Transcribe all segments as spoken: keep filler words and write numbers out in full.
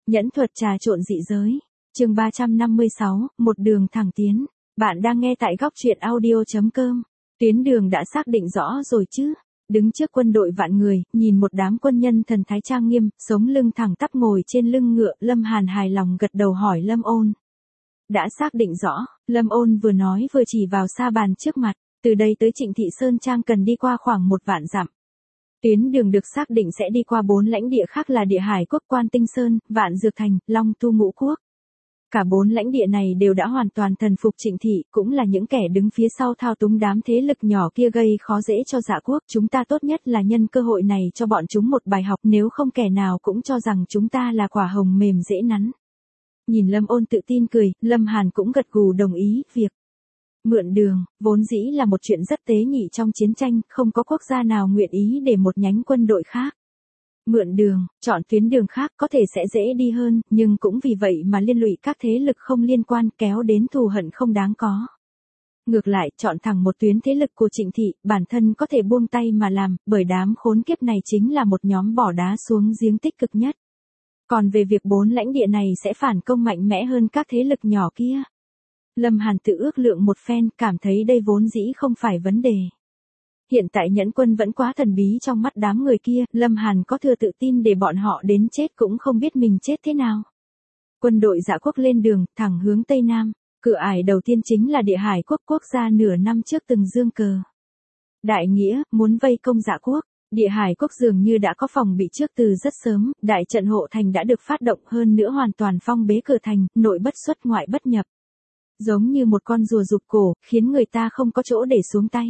Nhẫn thuật trà trộn dị giới. Chương ba trăm năm mươi sáu, một đường thẳng tiến. Bạn đang nghe tại góc truyện audio chấm com. Tuyến đường đã xác định rõ rồi chứ? Đứng trước quân đội vạn người, nhìn một đám quân nhân thần thái trang nghiêm, sống lưng thẳng tắp ngồi trên lưng ngựa, Lâm Hàn hài lòng gật đầu hỏi Lâm Ôn. Đã xác định rõ, Lâm Ôn vừa nói vừa chỉ vào sa bàn trước mặt, từ đây tới Trịnh Thị Sơn Trang cần đi qua khoảng một vạn dặm. Tuyến đường được xác định sẽ đi qua bốn lãnh địa khác là Địa Hải Quốc, Quan Tinh Sơn, Vạn Dược Thành, Long Tu Ngũ Quốc. Cả bốn lãnh địa này đều đã hoàn toàn thần phục Trịnh Thị, cũng là những kẻ đứng phía sau thao túng đám thế lực nhỏ kia gây khó dễ cho Dạ Quốc. Chúng ta tốt nhất là nhân cơ hội này cho bọn chúng một bài học, nếu không kẻ nào cũng cho rằng chúng ta là quả hồng mềm dễ nắn. Nhìn Lâm Ôn tự tin cười, Lâm Hàn cũng gật gù đồng ý. Việc mượn đường, vốn dĩ là một chuyện rất tế nhị trong chiến tranh, không có quốc gia nào nguyện ý để một nhánh quân đội khác mượn đường, chọn tuyến đường khác có thể sẽ dễ đi hơn, nhưng cũng vì vậy mà liên lụy các thế lực không liên quan, kéo đến thù hận không đáng có. Ngược lại, chọn thẳng một tuyến thế lực của Trịnh Thị, bản thân có thể buông tay mà làm, bởi đám khốn kiếp này chính là một nhóm bỏ đá xuống giếng tích cực nhất. Còn về việc bốn lãnh địa này sẽ phản công mạnh mẽ hơn các thế lực nhỏ kia, Lâm Hàn tự ước lượng một phen, cảm thấy đây vốn dĩ không phải vấn đề. Hiện tại Nhẫn quân vẫn quá thần bí trong mắt đám người kia, Lâm Hàn có thừa tự tin để bọn họ đến chết cũng không biết mình chết thế nào. Quân đội Dạ Quốc lên đường, thẳng hướng Tây Nam, cửa ải đầu tiên chính là Địa Hải Quốc, quốc gia nửa năm trước từng giương cờ đại nghĩa, muốn vây công Dạ Quốc. Địa Hải Quốc dường như đã có phòng bị trước từ rất sớm, đại trận hộ thành đã được phát động, hơn nữa hoàn toàn phong bế cửa thành, nội bất xuất ngoại bất nhập. Giống như một con rùa rụt cổ, khiến người ta không có chỗ để xuống tay.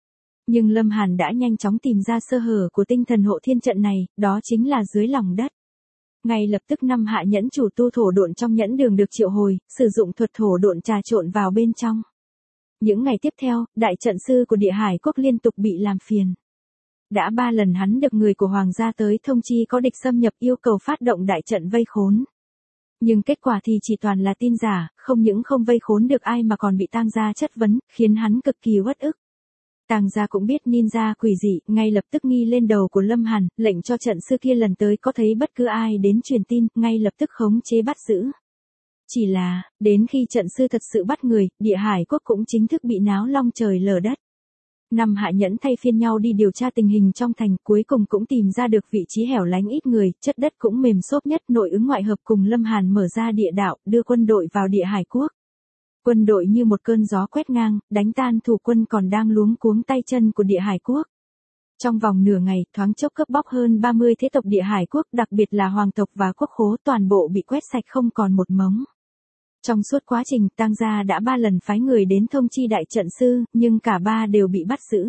Nhưng Lâm Hàn đã nhanh chóng tìm ra sơ hở của tinh thần hộ thiên trận này, đó chính là dưới lòng đất. Ngay lập tức năm hạ nhẫn chủ tu thổ độn trong nhẫn đường được triệu hồi, sử dụng thuật thổ độn trà trộn vào bên trong. Những ngày tiếp theo, đại trận sư của Địa Hải Quốc liên tục bị làm phiền. Đã ba lần hắn được người của Hoàng gia tới thông chi có địch xâm nhập, yêu cầu phát động đại trận vây khốn. Nhưng kết quả thì chỉ toàn là tin giả, không những không vây khốn được ai mà còn bị Tang gia chất vấn, khiến hắn cực kỳ uất ức. Tang gia cũng biết ninja quỷ dị, ngay lập tức nghi lên đầu của Lâm Hàn, lệnh cho trận sư kia lần tới có thấy bất cứ ai đến truyền tin, ngay lập tức khống chế bắt giữ. Chỉ là, đến khi trận sư thật sự bắt người, Địa Hải Quốc cũng chính thức bị náo long trời lở đất. Năm hạ nhẫn thay phiên nhau đi điều tra tình hình trong thành, cuối cùng cũng tìm ra được vị trí hẻo lánh ít người, chất đất cũng mềm xốp nhất, nội ứng ngoại hợp cùng Lâm Hàn mở ra địa đạo, đưa quân đội vào Địa Hải Quốc. Quân đội như một cơn gió quét ngang, đánh tan thủ quân còn đang luống cuống tay chân của Địa Hải Quốc. Trong vòng nửa ngày, thoáng chốc cướp bóc hơn ba mươi thế tộc Địa Hải Quốc, đặc biệt là hoàng tộc và quốc khố, toàn bộ bị quét sạch không còn một mống. Trong suốt quá trình, Tang gia đã ba lần phái người đến thông chi đại trận sư, nhưng cả ba đều bị bắt giữ.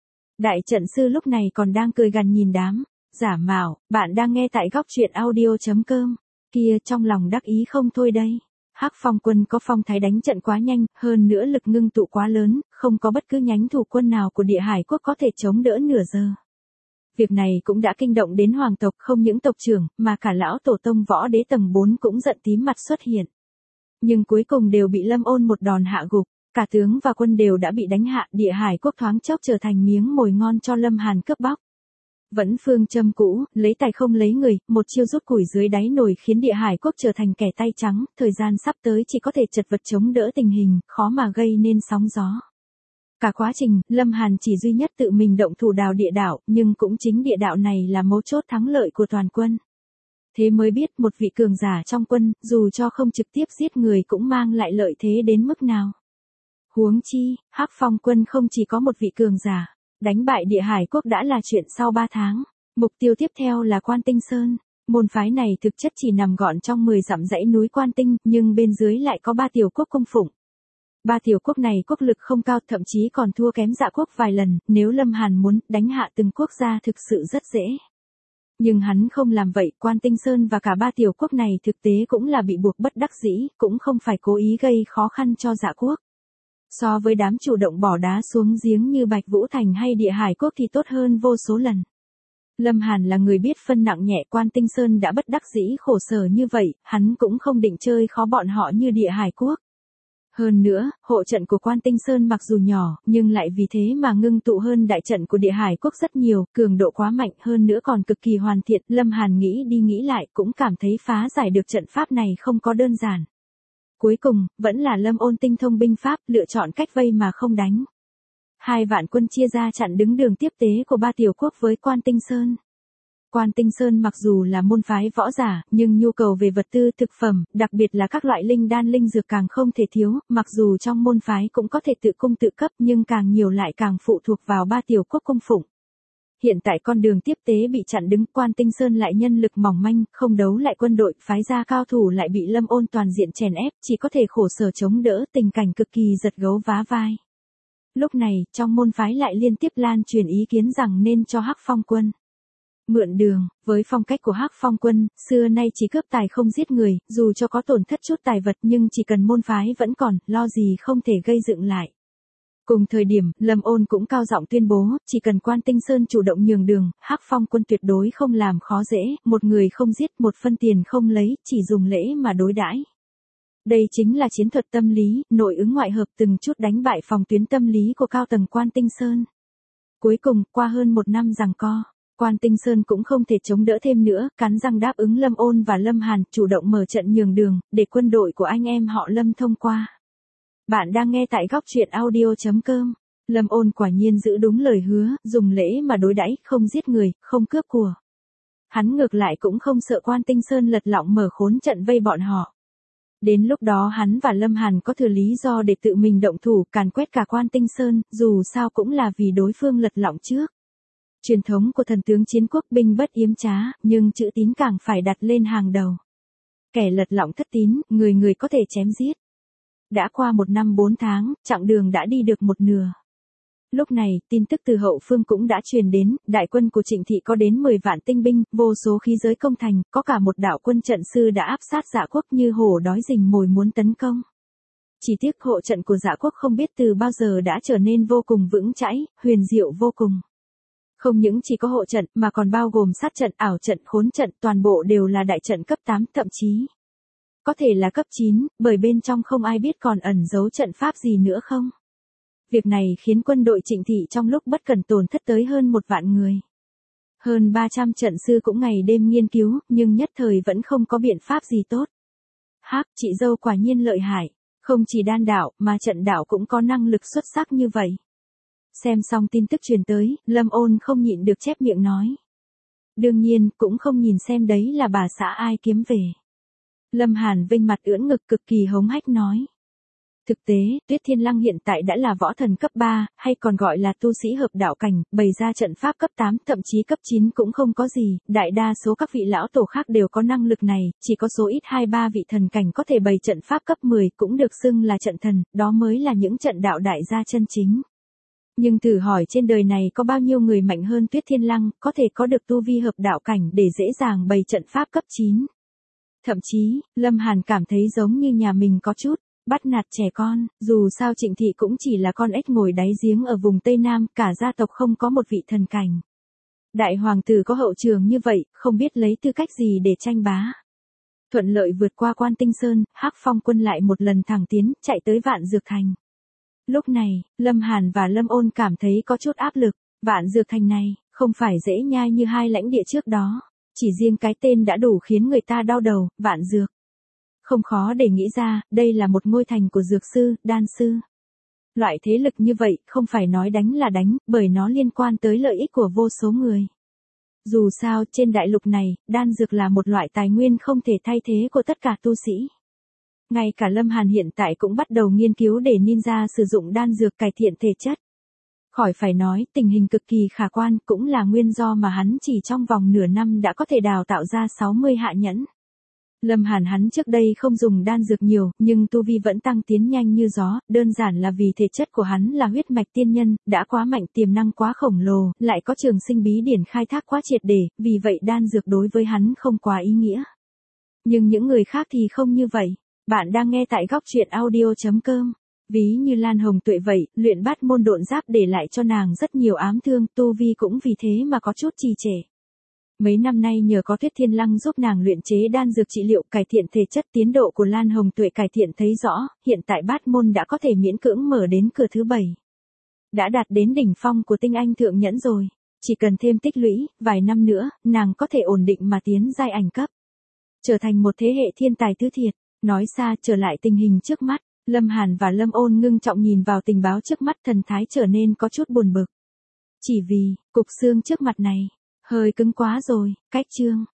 Đại trận sư lúc này còn đang cười gằn nhìn đám giả mạo, bạn đang nghe tại góc truyện audio chấm com. Kia trong lòng đắc ý không thôi đây. Hắc Phong quân có phong thái đánh trận quá nhanh, hơn nữa lực ngưng tụ quá lớn, không có bất cứ nhánh thủ quân nào của Địa Hải Quốc có thể chống đỡ nửa giờ. Việc này cũng đã kinh động đến hoàng tộc, không những tộc trưởng, mà cả lão tổ tông võ đế tầng bốn cũng giận tím mặt xuất hiện. Nhưng cuối cùng đều bị Lâm Ôn một đòn hạ gục, cả tướng và quân đều đã bị đánh hạ, Địa Hải Quốc thoáng chốc trở thành miếng mồi ngon cho Lâm Hàn cướp bóc. Vẫn phương châm cũ, lấy tài không lấy người, một chiêu rút củi dưới đáy nồi khiến Địa Hải Quốc trở thành kẻ tay trắng, thời gian sắp tới chỉ có thể chật vật chống đỡ tình hình, khó mà gây nên sóng gió. Cả quá trình, Lâm Hàn chỉ duy nhất tự mình động thủ đào địa đạo, nhưng cũng chính địa đạo này là mấu chốt thắng lợi của toàn quân. Thế mới biết một vị cường giả trong quân, dù cho không trực tiếp giết người cũng mang lại lợi thế đến mức nào. Huống chi, Hắc Phong quân không chỉ có một vị cường giả, đánh bại Địa Hải Quốc đã là chuyện sau ba tháng. Mục tiêu tiếp theo là Quan Tinh Sơn. Môn phái này thực chất chỉ nằm gọn trong mười dặm dãy núi Quan Tinh, nhưng bên dưới lại có ba tiểu quốc cung phụng. Ba tiểu quốc này quốc lực không cao, thậm chí còn thua kém Dạ Quốc vài lần, nếu Lâm Hàn muốn đánh hạ từng quốc gia thực sự rất dễ. Nhưng hắn không làm vậy, Quan Tinh Sơn và cả ba tiểu quốc này thực tế cũng là bị buộc bất đắc dĩ, cũng không phải cố ý gây khó khăn cho Dạ Quốc. So với đám chủ động bỏ đá xuống giếng như Bạch Vũ Thành hay Địa Hải Quốc thì tốt hơn vô số lần. Lâm Hàn là người biết phân nặng nhẹ, Quan Tinh Sơn đã bất đắc dĩ khổ sở như vậy, hắn cũng không định chơi khó bọn họ như Địa Hải Quốc. Hơn nữa, hộ trận của Quan Tinh Sơn mặc dù nhỏ, nhưng lại vì thế mà ngưng tụ hơn đại trận của Địa Hải Quốc rất nhiều, cường độ quá mạnh hơn nữa còn cực kỳ hoàn thiện. Lâm Hàn nghĩ đi nghĩ lại cũng cảm thấy phá giải được trận pháp này không có đơn giản. Cuối cùng, vẫn là Lâm Ôn tinh thông binh pháp, lựa chọn cách vây mà không đánh. Hai vạn quân chia ra chặn đứng đường tiếp tế của ba tiểu quốc với Quan Tinh Sơn. Quan Tinh Sơn mặc dù là môn phái võ giả, nhưng nhu cầu về vật tư thực phẩm, đặc biệt là các loại linh đan linh dược càng không thể thiếu, mặc dù trong môn phái cũng có thể tự cung tự cấp nhưng càng nhiều lại càng phụ thuộc vào ba tiểu quốc cung phụng. Hiện tại con đường tiếp tế bị chặn đứng, Quan Tinh Sơn lại nhân lực mỏng manh, không đấu lại quân đội, phái ra cao thủ lại bị Lâm Ôn toàn diện chèn ép, chỉ có thể khổ sở chống đỡ, tình cảnh cực kỳ giật gấu vá vai. Lúc này, trong môn phái lại liên tiếp lan truyền ý kiến rằng nên cho Hắc Phong quân mượn đường. Với phong cách của Hắc Phong quân, xưa nay chỉ cướp tài không giết người, dù cho có tổn thất chút tài vật nhưng chỉ cần môn phái vẫn còn, lo gì không thể gây dựng lại. Cùng thời điểm, Lâm Ôn cũng cao giọng tuyên bố, chỉ cần Quan Tinh Sơn chủ động nhường đường, Hắc Phong quân tuyệt đối không làm khó dễ, một người không giết, một phân tiền không lấy, chỉ dùng lễ mà đối đãi. Đây chính là chiến thuật tâm lý, nội ứng ngoại hợp, từng chút đánh bại phòng tuyến tâm lý của cao tầng Quan Tinh Sơn. Cuối cùng, qua hơn một năm giằng co, Quan Tinh Sơn cũng không thể chống đỡ thêm nữa, cắn răng đáp ứng Lâm Ôn và Lâm Hàn, chủ động mở trận nhường đường, để quân đội của anh em họ Lâm thông qua. Bạn đang nghe tại góc truyện audio chấm com. Lâm Ôn quả nhiên giữ đúng lời hứa, dùng lễ mà đối đãi, không giết người, không cướp của. Hắn ngược lại cũng không sợ Quan Tinh Sơn lật lọng mở khốn trận vây bọn họ. Đến lúc đó hắn và Lâm Hàn có thừa lý do để tự mình động thủ, càn quét cả Quan Tinh Sơn, dù sao cũng là vì đối phương lật lọng trước. Truyền thống của thần tướng chiến quốc, binh bất yếm trá, nhưng chữ tín càng phải đặt lên hàng đầu. Kẻ lật lọng thất tín, người người có thể chém giết. Đã qua một năm bốn tháng, chặng đường đã đi được một nửa. Lúc này, tin tức từ hậu phương cũng đã truyền đến, đại quân của Trịnh Thị có đến mười vạn tinh binh, vô số khí giới công thành, có cả một đạo quân trận sư đã áp sát Dạ Quốc như hổ đói rình mồi muốn tấn công. Chỉ tiếc hộ trận của Dạ Quốc không biết từ bao giờ đã trở nên vô cùng vững chãi, huyền diệu vô cùng. Không những chỉ có hộ trận mà còn bao gồm sát trận, ảo trận, khốn trận, toàn bộ đều là đại trận cấp tám, thậm chí có thể là cấp chín, bởi bên trong không ai biết còn ẩn giấu trận pháp gì nữa không. Việc này khiến quân đội Trịnh Thị trong lúc bất cẩn tổn thất tới hơn một vạn người. Hơn ba trăm trận sư cũng ngày đêm nghiên cứu, nhưng nhất thời vẫn không có biện pháp gì tốt. Hắc, chị dâu quả nhiên lợi hại, không chỉ đan đạo mà trận đạo cũng có năng lực xuất sắc như vậy. Xem xong tin tức truyền tới, Lâm Ôn không nhịn được chép miệng nói. Đương nhiên, cũng không nhìn xem đấy là bà xã ai kiếm về. Lâm Hàn vênh mặt ưỡn ngực cực kỳ hống hách nói. Thực tế, Tuyết Thiên Lăng hiện tại đã là võ thần cấp ba, hay còn gọi là tu sĩ hợp đạo cảnh, bày ra trận pháp cấp tám, thậm chí cấp chín cũng không có gì, đại đa số các vị lão tổ khác đều có năng lực này, chỉ có số ít hai ba vị thần cảnh có thể bày trận pháp cấp mười, cũng được xưng là trận thần, đó mới là những trận đạo đại gia chân chính. Nhưng thử hỏi trên đời này có bao nhiêu người mạnh hơn Tuyết Thiên Lăng, có thể có được tu vi hợp đạo cảnh để dễ dàng bày trận pháp cấp chín. Thậm chí, Lâm Hàn cảm thấy giống như nhà mình có chút bắt nạt trẻ con, dù sao Trịnh Thị cũng chỉ là con ếch ngồi đáy giếng ở vùng Tây Nam, cả gia tộc không có một vị thần cảnh. Đại hoàng tử có hậu trường như vậy, không biết lấy tư cách gì để tranh bá. Thuận lợi vượt qua Quan Tinh Sơn, Hắc Phong quân lại một lần thẳng tiến, chạy tới Vạn Dược Thành. Lúc này, Lâm Hàn và Lâm Ôn cảm thấy có chút áp lực, Vạn Dược Thành này, không phải dễ nhai như hai lãnh địa trước đó, chỉ riêng cái tên đã đủ khiến người ta đau đầu, Vạn Dược. Không khó để nghĩ ra, đây là một ngôi thành của dược sư, đan sư. Loại thế lực như vậy, không phải nói đánh là đánh, bởi nó liên quan tới lợi ích của vô số người. Dù sao, trên đại lục này, đan dược là một loại tài nguyên không thể thay thế của tất cả tu sĩ. Ngay cả Lâm Hàn hiện tại cũng bắt đầu nghiên cứu để ninja sử dụng đan dược cải thiện thể chất. Khỏi phải nói, tình hình cực kỳ khả quan, cũng là nguyên do mà hắn chỉ trong vòng nửa năm đã có thể đào tạo ra sáu mươi hạ nhẫn. Lâm Hàn hắn trước đây không dùng đan dược nhiều, nhưng tu vi vẫn tăng tiến nhanh như gió, đơn giản là vì thể chất của hắn là huyết mạch tiên nhân, đã quá mạnh, tiềm năng quá khổng lồ, lại có trường sinh bí điển khai thác quá triệt để, vì vậy đan dược đối với hắn không quá ý nghĩa. Nhưng những người khác thì không như vậy. Bạn đang nghe tại góc truyện audio chấm com. Ví như Lan Hồng Tuệ vậy, luyện bát môn độn giáp để lại cho nàng rất nhiều ám thương, tu vi cũng vì thế mà có chút trì trệ. Mấy năm nay nhờ có Tuyết Thiên Lăng giúp nàng luyện chế đan dược trị liệu cải thiện thể chất, tiến độ của Lan Hồng Tuệ cải thiện thấy rõ, hiện tại bát môn đã có thể miễn cưỡng mở đến cửa thứ bảy. Đã đạt đến đỉnh phong của tinh anh thượng nhẫn rồi, chỉ cần thêm tích lũy, vài năm nữa, nàng có thể ổn định mà tiến giai ảnh cấp. Trở thành một thế hệ thiên tài tứ thiệt. Nói xa trở lại tình hình trước mắt, Lâm Hàn và Lâm Ôn ngưng trọng nhìn vào tình báo trước mắt, thần thái trở nên có chút buồn bực. Chỉ vì, cục xương trước mặt này, hơi cứng quá rồi, cách chương.